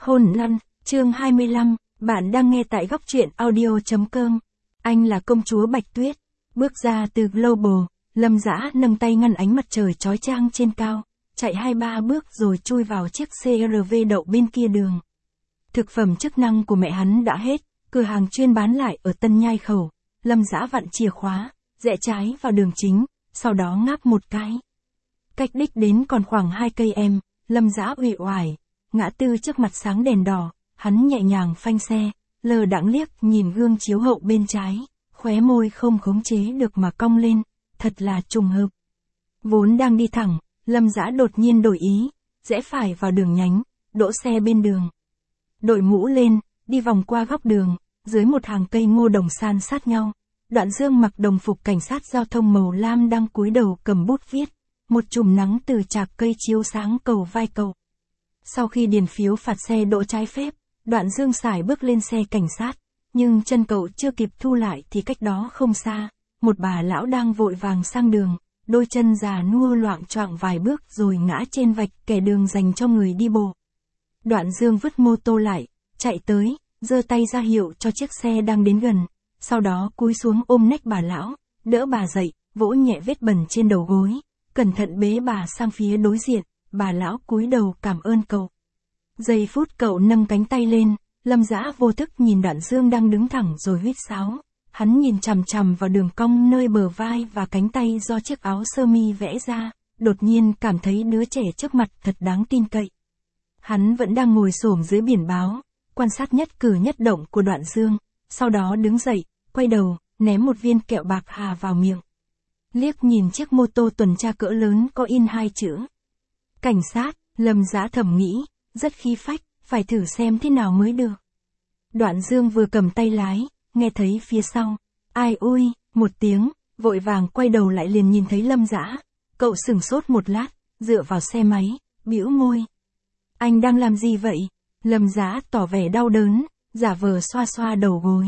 Hôn Lăn, chương 25, bạn đang nghe tại góc truyện audio.com. Anh là công chúa Bạch Tuyết. Bước ra từ Global, Lâm Dã nâng tay ngăn ánh mặt trời chói chang trên cao, chạy 2-3 bước rồi chui vào chiếc CRV đậu bên kia đường. Thực phẩm chức năng của mẹ hắn đã hết, cửa hàng chuyên bán lại ở Tân Nhai Khẩu. Lâm Dã vặn chìa khóa, rẽ trái vào đường chính, sau đó ngáp một cái. Cách đích đến còn khoảng 2 cây em, Lâm Dã uể oải. Ngã tư trước mặt sáng đèn đỏ, hắn nhẹ nhàng phanh xe, lờ đãng liếc nhìn gương chiếu hậu bên trái, khóe môi không khống chế được mà cong lên, thật là trùng hợp. Vốn đang đi thẳng, Lâm Dã đột nhiên đổi ý, rẽ phải vào đường nhánh, đỗ xe bên đường. Đội mũ lên, đi vòng qua góc đường, dưới một hàng cây ngô đồng san sát nhau. Đoạn Dương mặc đồng phục cảnh sát giao thông màu lam đang cúi đầu cầm bút viết, một chùm nắng từ chạc cây chiếu sáng cầu vai cậu. Sau khi điền phiếu phạt xe đỗ trái phép, Đoạn Dương sải bước lên xe cảnh sát, nhưng chân cậu chưa kịp thu lại thì cách đó không xa, một bà lão đang vội vàng sang đường, đôi chân già nua loạng choạng vài bước rồi ngã trên vạch kẻ đường dành cho người đi bộ. Đoạn Dương vứt mô tô lại, chạy tới, giơ tay ra hiệu cho chiếc xe đang đến gần, sau đó cúi xuống ôm nách bà lão, đỡ bà dậy, vỗ nhẹ vết bẩn trên đầu gối, cẩn thận bế bà sang phía đối diện. Bà lão cúi đầu cảm ơn cậu. Giây phút cậu nâng cánh tay lên, Lâm Dã vô thức nhìn Đoạn Dương đang đứng thẳng rồi huýt sáo. Hắn nhìn chằm chằm vào đường cong nơi bờ vai và cánh tay do chiếc áo sơ mi vẽ ra, đột nhiên cảm thấy đứa trẻ trước mặt thật đáng tin cậy. Hắn vẫn đang ngồi xổm dưới biển báo, quan sát nhất cử nhất động của Đoạn Dương, sau đó đứng dậy, quay đầu, ném một viên kẹo bạc hà vào miệng. Liếc nhìn chiếc mô tô tuần tra cỡ lớn có in 2 chữ cảnh sát, Lâm Dã thầm nghĩ, rất khí phách, phải thử xem thế nào mới được. Đoạn Dương vừa cầm tay lái, nghe thấy phía sau, ai ui, một tiếng, vội vàng quay đầu lại liền nhìn thấy Lâm Dã. Cậu sửng sốt một lát, dựa vào xe máy, bĩu môi. Anh đang làm gì vậy? Lâm Dã tỏ vẻ đau đớn, giả vờ xoa xoa đầu gối.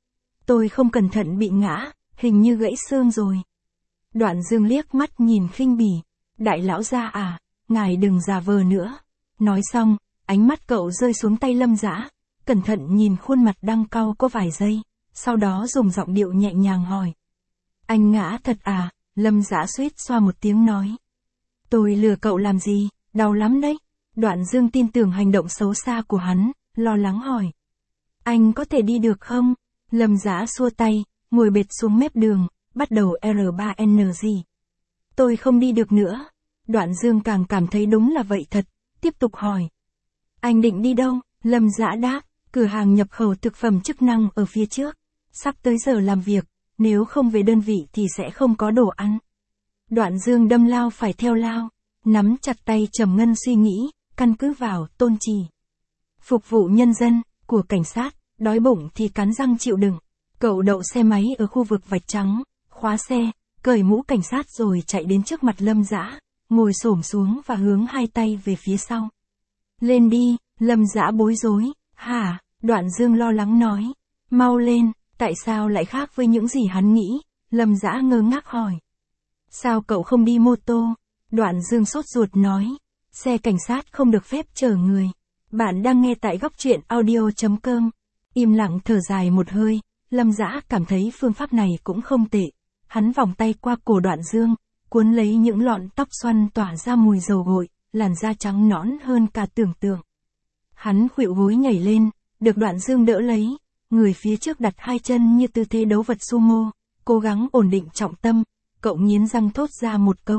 Tôi không cẩn thận bị ngã, hình như gãy xương rồi. Đoạn Dương liếc mắt nhìn khinh bỉ, đại lão gia à? Ngài đừng giả vờ nữa. Nói xong, ánh mắt cậu rơi xuống tay Lâm Dã, cẩn thận nhìn khuôn mặt đang cau có vài giây, sau đó dùng giọng điệu nhẹ nhàng hỏi. Anh ngã thật à? Lâm Dã suýt xoa một tiếng nói. Tôi lừa cậu làm gì, đau lắm đấy. Đoạn Dương tin tưởng hành động xấu xa của hắn, lo lắng hỏi. Anh có thể đi được không? Lâm Dã xua tay, ngồi bệt xuống mép đường, bắt đầu R3NG. Tôi không đi được nữa. Đoạn Dương càng cảm thấy đúng là vậy thật, tiếp tục hỏi. Anh định đi đâu? Lâm Dã đáp, cửa hàng nhập khẩu thực phẩm chức năng ở phía trước. Sắp tới giờ làm việc, nếu không về đơn vị thì sẽ không có đồ ăn. Đoạn Dương đâm lao phải theo lao, nắm chặt tay trầm ngâm suy nghĩ, căn cứ vào tôn trì. Phục vụ nhân dân, của cảnh sát, đói bụng thì cắn răng chịu đựng. Cậu đậu xe máy ở khu vực vạch trắng, khóa xe, cởi mũ cảnh sát rồi chạy đến trước mặt Lâm Dã. Ngồi xổm xuống và hướng hai tay về phía sau. Lên đi, Lâm Dã bối rối. Hả? Đoạn Dương lo lắng nói. Mau lên, tại sao lại khác với những gì hắn nghĩ? Lâm Dã ngơ ngác hỏi. Sao cậu không đi mô tô? Đoạn Dương sốt ruột nói. Xe cảnh sát không được phép chở người. Bạn đang nghe tại góc truyện audio.com. Im lặng thở dài một hơi, Lâm Dã cảm thấy phương pháp này cũng không tệ. Hắn vòng tay qua cổ Đoạn Dương, cuốn lấy những lọn tóc xoăn tỏa ra mùi dầu gội, làn da trắng nõn hơn cả tưởng tượng. Hắn khuỵu gối nhảy lên, được Đoạn Dương đỡ lấy, người phía trước đặt 2 chân như tư thế đấu vật sumo, cố gắng ổn định trọng tâm, cậu nghiến răng thốt ra một câu.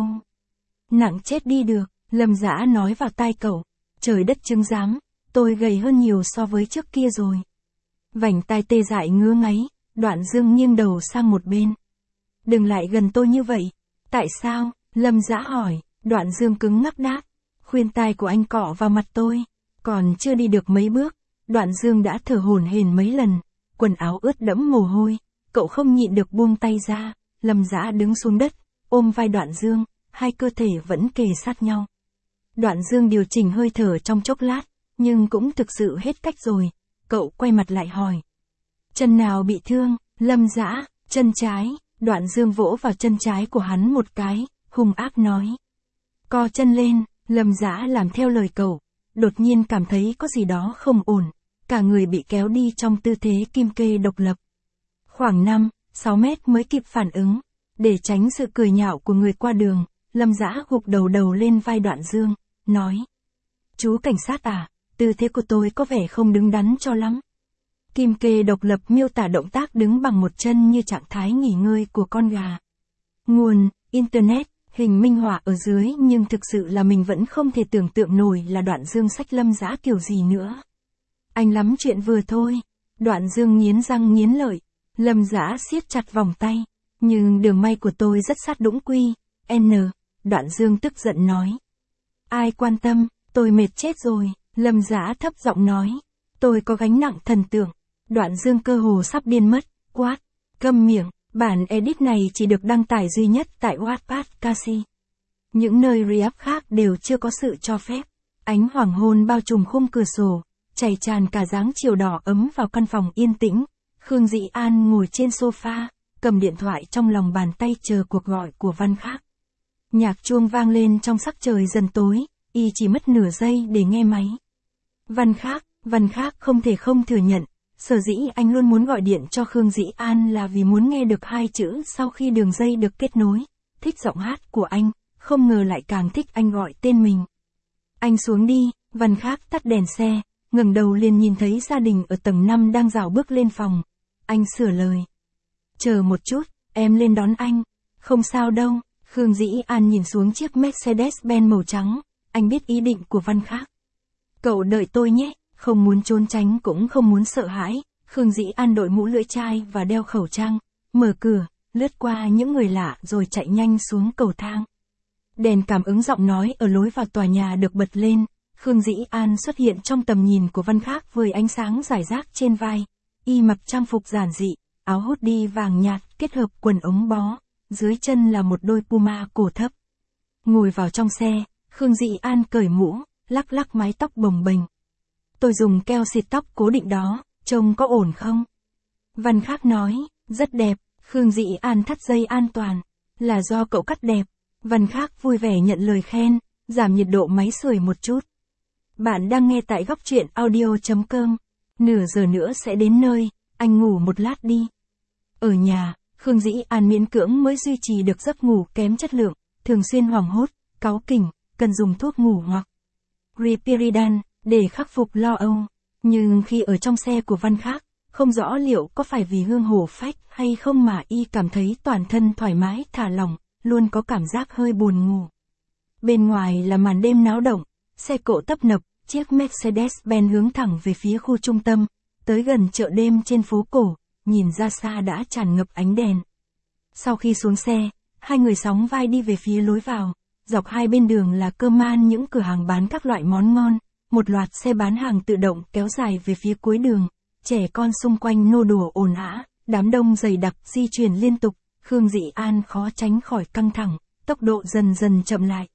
Nặng chết đi được, Lâm Dã nói vào tai cậu, trời đất chứng giám, tôi gầy hơn nhiều so với trước kia rồi. Vành tai tê dại ngứa ngáy, Đoạn Dương nghiêng đầu sang một bên. Đừng lại gần tôi như vậy. Tại sao? Lâm Dã hỏi. Đoạn Dương cứng ngắc đáp. Khuyên tai của anh cọ vào mặt tôi. Còn chưa đi được mấy bước, Đoạn Dương đã thở hổn hển mấy lần, quần áo ướt đẫm mồ hôi, cậu không nhịn được buông tay ra. Lâm Dã đứng xuống đất, ôm vai Đoạn Dương, hai cơ thể vẫn kề sát nhau. Đoạn Dương điều chỉnh hơi thở trong chốc lát, nhưng cũng thực sự hết cách rồi. Cậu quay mặt lại hỏi. Chân nào bị thương? Lâm Dã, chân trái. Đoạn Dương vỗ vào chân trái của hắn một cái, hung ác nói. Co chân lên. Lâm Dã làm theo lời cậu. đột nhiên cảm thấy có gì đó không ổn, cả người bị kéo đi trong tư thế kim kê độc lập. Khoảng 5-6 mét mới kịp phản ứng, để tránh sự cười nhạo của người qua đường, Lâm Dã gục đầu lên vai Đoạn Dương, nói. Chú cảnh sát à, tư thế của tôi có vẻ không đứng đắn cho lắm. Kim kê độc lập miêu tả động tác đứng bằng một chân như trạng thái nghỉ ngơi của con gà. Nguồn, Internet, hình minh họa ở dưới, nhưng thực sự là mình vẫn không thể tưởng tượng nổi là Đoạn Dương xách Lâm Dã kiểu gì nữa. Anh lắm chuyện vừa thôi. Đoạn Dương nghiến răng nghiến lợi. Lâm Dã siết chặt vòng tay. Nhưng đường may của tôi rất sát đũng quy. Đoạn Dương tức giận nói. Ai quan tâm, tôi mệt chết rồi. Lâm Dã thấp giọng nói. Tôi có gánh nặng thần tượng. Đoạn Dương cơ hồ sắp điên mất. Quát. Câm miệng. Bản edit này chỉ được đăng tải duy nhất tại Wattpad Casi. Những nơi re-up khác đều chưa có sự cho phép. Ánh hoàng hôn bao trùm khung cửa sổ, chảy tràn cả dáng chiều đỏ ấm vào căn phòng yên tĩnh. Khương Dĩ An ngồi trên sofa, cầm điện thoại trong lòng bàn tay chờ cuộc gọi của Văn Khác. Nhạc chuông vang lên trong sắc trời dần tối, y chỉ mất nửa giây để nghe máy. Văn Khác không thể không thừa nhận, sở dĩ anh luôn muốn gọi điện cho Khương Dĩ An là vì muốn nghe được 2 chữ sau khi đường dây được kết nối. Thích giọng hát của anh, không ngờ lại càng thích anh gọi tên mình. Anh xuống đi. Văn Khác tắt đèn xe, ngẩng đầu liền nhìn thấy gia đình ở tầng 5 đang rảo bước lên phòng. Anh sửa lời. Chờ một chút, em lên đón anh. Không sao đâu. Khương Dĩ An nhìn xuống chiếc Mercedes-Benz màu trắng. Anh biết ý định của Văn Khác. Cậu đợi tôi nhé, không muốn trốn tránh cũng không muốn sợ hãi. Khương Dĩ An đội mũ lưỡi chai và đeo khẩu trang, mở cửa, lướt qua những người lạ rồi chạy nhanh xuống cầu thang. Đèn cảm ứng giọng nói ở lối vào tòa nhà được bật lên. Khương Dĩ An xuất hiện trong tầm nhìn của Văn Khác với ánh sáng rải rác trên vai. Y mặc trang phục giản dị, áo hoodie vàng nhạt kết hợp quần ống bó, dưới chân là một đôi Puma cổ thấp. Ngồi vào trong xe, Khương Dĩ An cởi mũ, lắc lắc mái tóc bồng bềnh. Tôi dùng keo xịt tóc cố định đó, trông có ổn không? Văn Khác nói, rất đẹp. Khương Dĩ An thắt dây an toàn. Là do cậu cắt đẹp. Văn Khác vui vẻ nhận lời khen, giảm nhiệt độ máy sưởi một chút. Bạn đang nghe tại góc truyện audio.com. Nửa giờ nữa sẽ đến nơi, anh ngủ một lát đi. Ở nhà, Khương Dĩ An miễn cưỡng mới duy trì được giấc ngủ kém chất lượng, thường xuyên hoảng hốt, cáu kỉnh, cần dùng thuốc ngủ hoặc Riperidan để khắc phục lo âu. Nhưng khi ở trong xe của Văn Khác, không rõ liệu có phải vì hương hổ phách hay không mà y cảm thấy toàn thân thoải mái thả lỏng, luôn có cảm giác hơi buồn ngủ. Bên ngoài là màn đêm náo động, xe cộ tấp nập, chiếc Mercedes-Benz hướng thẳng về phía khu trung tâm, tới gần chợ đêm trên phố cổ, nhìn ra xa đã tràn ngập ánh đèn. Sau khi xuống xe, hai người sóng vai đi về phía lối vào, dọc hai bên đường là cơm man những cửa hàng bán các loại món ngon, một loạt xe bán hàng tự động kéo dài về phía cuối đường, trẻ con xung quanh nô đùa ồn ào, đám đông dày đặc di chuyển liên tục, Khương Dĩ An khó tránh khỏi căng thẳng, tốc độ dần dần chậm lại.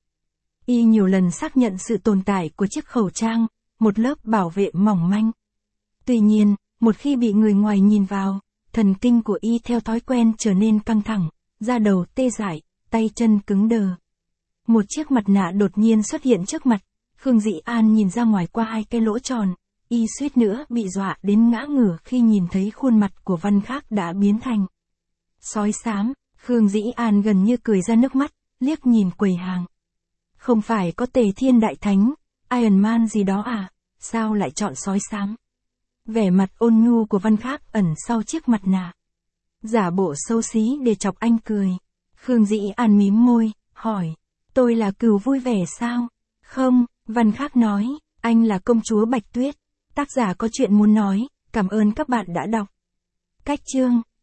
Y nhiều lần xác nhận sự tồn tại của chiếc khẩu trang, một lớp bảo vệ mỏng manh. Tuy nhiên, một khi bị người ngoài nhìn vào, thần kinh của y theo thói quen trở nên căng thẳng, da đầu tê dại, tay chân cứng đờ. Một chiếc mặt nạ đột nhiên xuất hiện trước mặt, Khương Dĩ An nhìn ra ngoài qua hai cái lỗ tròn, y suýt nữa bị dọa đến ngã ngửa khi nhìn thấy khuôn mặt của Văn Khác đã biến thành sói xám. Khương Dĩ An gần như cười ra nước mắt, liếc nhìn quầy hàng. Không phải có Tề Thiên Đại Thánh, Iron Man gì đó à, sao lại chọn sói xám? Vẻ mặt ôn nhu của Văn Khác ẩn sau chiếc mặt nạ. Giả bộ xấu xí để chọc anh cười. Khương Dĩ An mím môi, hỏi, tôi là cừu vui vẻ sao? Không, Văn Khác nói, anh là công chúa Bạch Tuyết. Tác giả có chuyện muốn nói, cảm ơn các bạn đã đọc. Cách chương